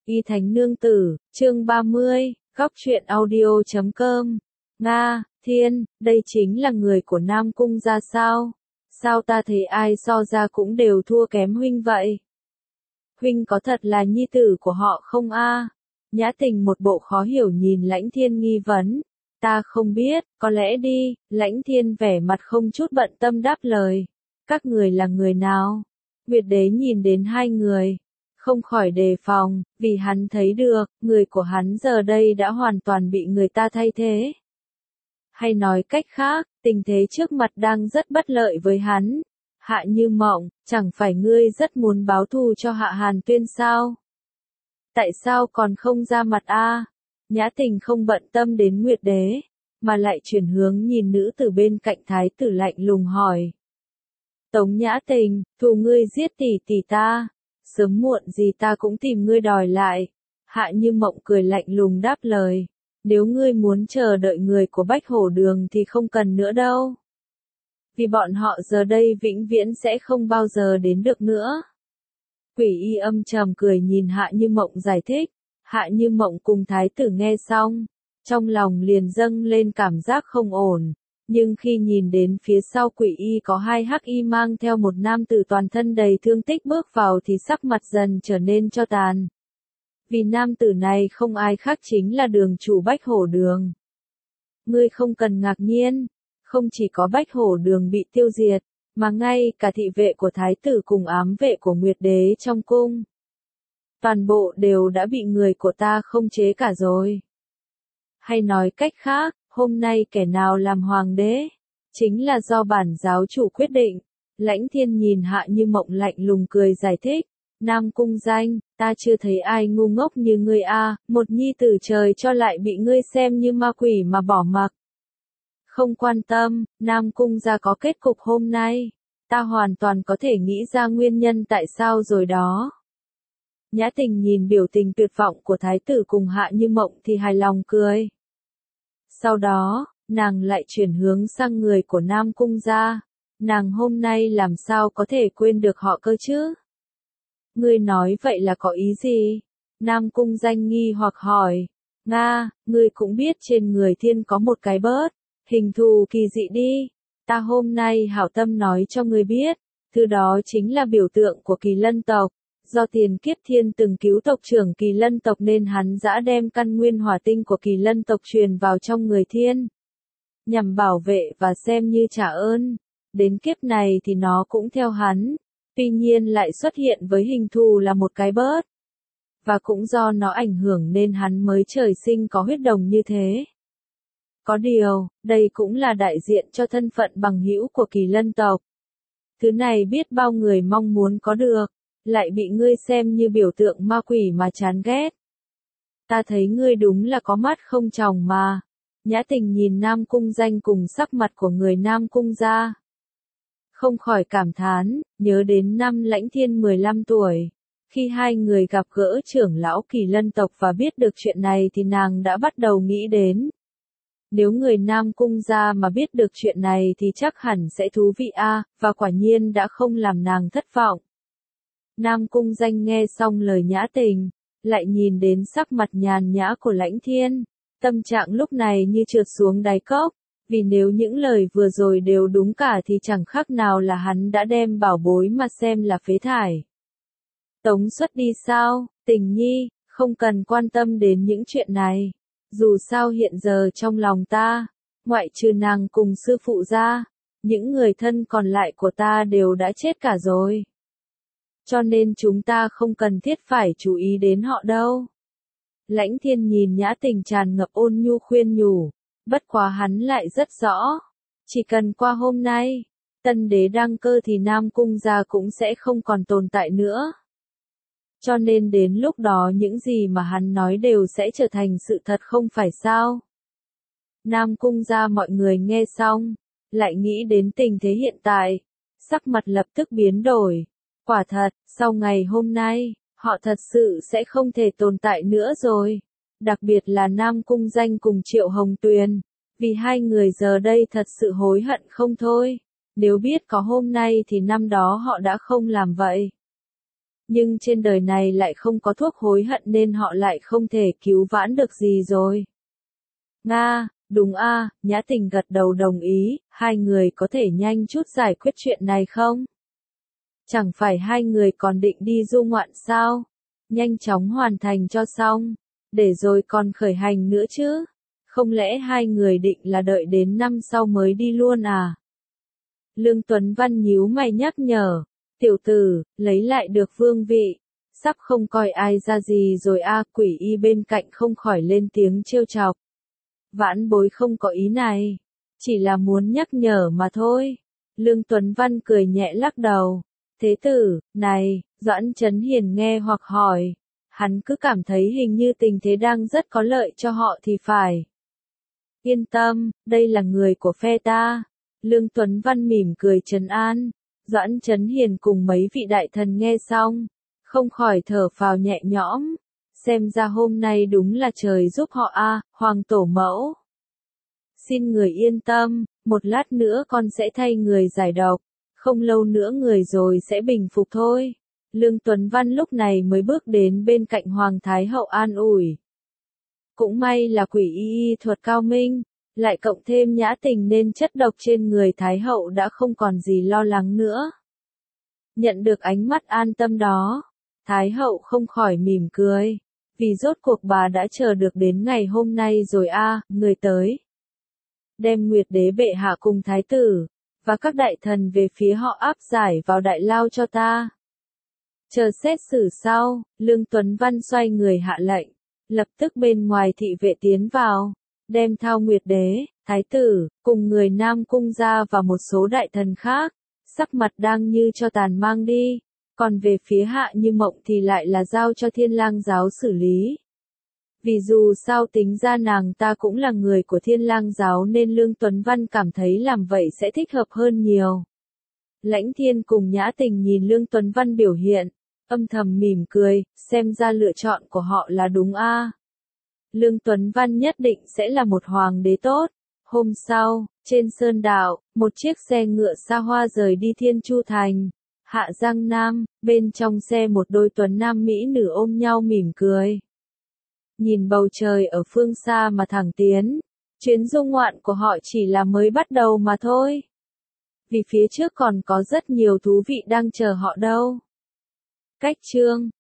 Y Thánh Nương Tử, chương 30, góc truyện audio.com. Nga, Thiên, đây chính là người của Nam Cung gia sao? Sao ta thấy ai so ra cũng đều thua kém huynh vậy? Huynh có thật là nhi tử của họ không a? Nhã Tình một bộ khó hiểu nhìn Lãnh Thiên nghi vấn. Ta không biết, có lẽ đi. Lãnh Thiên vẻ mặt không chút bận tâm đáp lời. Các người là người nào? Nguyệt Đế nhìn đến hai người, không khỏi đề phòng, vì hắn thấy được, người của hắn giờ đây đã hoàn toàn bị người ta thay thế. Hay nói cách khác, tình thế trước mặt đang rất bất lợi với hắn. Hạ Như Mộng, chẳng phải ngươi rất muốn báo thù cho Hạ Hàn Tuyên sao? Tại sao còn không ra mặt a? Nhã Tình không bận tâm đến Nguyệt Đế, mà lại chuyển hướng nhìn nữ tử bên cạnh thái tử lạnh lùng hỏi. Tống Nhã Tình, thù ngươi giết tỷ tỷ ta, sớm muộn gì ta cũng tìm ngươi đòi lại. Hạ Như Mộng cười lạnh lùng đáp lời, nếu ngươi muốn chờ đợi người của Bách Hổ Đường thì không cần nữa đâu. Vì bọn họ giờ đây vĩnh viễn sẽ không bao giờ đến được nữa. Quỷ Y âm trầm cười nhìn Hạ Như Mộng giải thích. Hạ Như Mộng cùng thái tử nghe xong, trong lòng liền dâng lên cảm giác không ổn. Nhưng khi nhìn đến phía sau Quỷ Y có hai hắc y mang theo một nam tử toàn thân đầy thương tích bước vào thì sắc mặt dần trở nên tro tàn. Vì nam tử này không ai khác chính là đường chủ Bách Hổ Đường. Ngươi không cần ngạc nhiên, không chỉ có Bách Hổ Đường bị tiêu diệt, mà ngay cả thị vệ của thái tử cùng ám vệ của Nguyệt Đế trong cung. Toàn bộ đều đã bị người của ta khống chế cả rồi. Hay nói cách khác, hôm nay kẻ nào làm hoàng đế, chính là do bản giáo chủ quyết định. Lãnh Thiên nhìn Hạ Như Mộng lạnh lùng cười giải thích. Nam Cung danh, ta chưa thấy ai ngu ngốc như ngươi a, một nhi tử trời cho lại bị ngươi xem như ma quỷ mà bỏ mặc. Không quan tâm, Nam Cung gia có kết cục hôm nay, ta hoàn toàn có thể nghĩ ra nguyên nhân tại sao rồi đó. Nhã Tình nhìn biểu tình tuyệt vọng của thái tử cùng Hạ Như Mộng thì hài lòng cười. Sau đó, nàng lại chuyển hướng sang người của Nam Cung gia. Nàng hôm nay làm sao có thể quên được họ cơ chứ? Ngươi nói vậy là có ý gì? Nam Cung danh nghi hoặc hỏi. Nga, ngươi cũng biết trên người Thiên có một cái bớt, hình thù kỳ dị đi. Ta hôm nay hảo tâm nói cho ngươi biết, thứ đó chính là biểu tượng của Kỳ Lân tộc. Do tiền kiếp Thiên từng cứu tộc trưởng Kỳ Lân tộc nên hắn dã đem căn nguyên hỏa tinh của Kỳ Lân tộc truyền vào trong người Thiên, nhằm bảo vệ và xem như trả ơn. Đến kiếp này thì nó cũng theo hắn, tuy nhiên lại xuất hiện với hình thù là một cái bớt. Và cũng do nó ảnh hưởng nên hắn mới trời sinh có huyết đồng như thế. Có điều, đây cũng là đại diện cho thân phận bằng hữu của Kỳ Lân tộc. Thứ này biết bao người mong muốn có được, lại bị ngươi xem như biểu tượng ma quỷ mà chán ghét. Ta thấy ngươi đúng là có mắt không tròng mà. Nhã Tình nhìn Nam Cung danh cùng sắc mặt của người Nam Cung gia, không khỏi cảm thán, nhớ đến năm Lãnh Thiên 15 tuổi. Khi hai người gặp gỡ trưởng lão Kỳ Lân tộc và biết được chuyện này thì nàng đã bắt đầu nghĩ đến. Nếu người Nam Cung gia mà biết được chuyện này thì chắc hẳn sẽ thú vị a, và quả nhiên đã không làm nàng thất vọng. Nam Cung danh nghe xong lời Nhã Tình, lại nhìn đến sắc mặt nhàn nhã của Lãnh Thiên, tâm trạng lúc này như trượt xuống đáy cốc, vì nếu những lời vừa rồi đều đúng cả thì chẳng khác nào là hắn đã đem bảo bối mà xem là phế thải. Tống xuất đi sao, Tình nhi, không cần quan tâm đến những chuyện này. Dù sao hiện giờ trong lòng ta, ngoại trừ nàng cùng sư phụ ra, những người thân còn lại của ta đều đã chết cả rồi. Cho nên chúng ta không cần thiết phải chú ý đến họ đâu. Lãnh Thiên nhìn Nhã Tình tràn ngập ôn nhu khuyên nhủ, bất quá hắn lại rất rõ. Chỉ cần qua hôm nay, tân đế đăng cơ thì Nam Cung gia cũng sẽ không còn tồn tại nữa. Cho nên đến lúc đó những gì mà hắn nói đều sẽ trở thành sự thật không phải sao? Nam Cung gia mọi người nghe xong, lại nghĩ đến tình thế hiện tại, sắc mặt lập tức biến đổi. Quả thật, sau ngày hôm nay, họ thật sự sẽ không thể tồn tại nữa rồi. Đặc biệt là Nam Cung danh cùng Triệu Hồng Tuyền, vì hai người giờ đây thật sự hối hận không thôi. Nếu biết có hôm nay thì năm đó họ đã không làm vậy. Nhưng trên đời này lại không có thuốc hối hận nên họ lại không thể cứu vãn được gì rồi. Nga, đúng a, Nhã Tình gật đầu đồng ý, hai người có thể nhanh chút giải quyết chuyện này không? Chẳng phải hai người còn định đi du ngoạn sao? Nhanh chóng hoàn thành cho xong, để rồi còn khởi hành nữa chứ. Không lẽ hai người định là đợi đến năm sau mới đi luôn à? Lương Tuấn Văn nhíu mày nhắc nhở, tiểu tử, lấy lại được vương vị, sắp không coi ai ra gì rồi a. Quỷ y bên cạnh không khỏi lên tiếng trêu chọc. Vãn bối không có ý này, chỉ là muốn nhắc nhở mà thôi. Lương Tuấn Văn cười nhẹ lắc đầu. Thế tử, này, Doãn Chấn Hiền nghe hoặc hỏi, hắn cứ cảm thấy hình như tình thế đang rất có lợi cho họ thì phải. Yên tâm, đây là người của phe ta. Lương Tuấn Văn mỉm cười trấn an. Doãn Chấn Hiền cùng mấy vị đại thần nghe xong, không khỏi thở phào nhẹ nhõm. Xem ra hôm nay đúng là trời giúp họ a, Hoàng tổ mẫu. Xin người yên tâm, một lát nữa con sẽ thay người giải độc, không lâu nữa người rồi sẽ bình phục thôi. Lương Tuấn Văn lúc này mới bước đến bên cạnh Hoàng Thái Hậu an ủi. Cũng may là quỷ y thuật cao minh, lại cộng thêm Nhã Tình nên chất độc trên người Thái Hậu đã không còn gì lo lắng nữa. Nhận được ánh mắt an tâm đó, Thái Hậu không khỏi mỉm cười, vì rốt cuộc bà đã chờ được đến ngày hôm nay rồi a. Người tới. Đem Nguyệt Đế bệ hạ cùng Thái tử, và các đại thần về phía họ áp giải vào đại lao cho ta. Chờ xét xử sau, Lương Tuấn Văn xoay người hạ lệnh, lập tức bên ngoài thị vệ tiến vào, đem Thao Nguyệt Đế, Thái tử, cùng người Nam Cung ra và một số đại thần khác, sắc mặt đang như cho tàn mang đi, còn về phía Hạ Như Mộng thì lại là giao cho Thiên Lang giáo xử lý. Vì dù sao tính ra nàng ta cũng là người của Thiên Lang giáo nên Lương Tuấn Văn cảm thấy làm vậy sẽ thích hợp hơn nhiều. Lãnh Thiên cùng Nhã Tình nhìn Lương Tuấn Văn biểu hiện, âm thầm mỉm cười, xem ra lựa chọn của họ là đúng a. Lương Tuấn Văn nhất định sẽ là một hoàng đế tốt. Hôm sau, trên sơn đạo, một chiếc xe ngựa xa hoa rời đi Thiên Chu Thành, Hạ Giang Nam, bên trong xe một đôi tuấn nam mỹ nữ ôm nhau mỉm cười. Nhìn bầu trời ở phương xa mà thẳng tiến, chuyến du ngoạn của họ chỉ là mới bắt đầu mà thôi. Vì phía trước còn có rất nhiều thú vị đang chờ họ đâu. Cách chương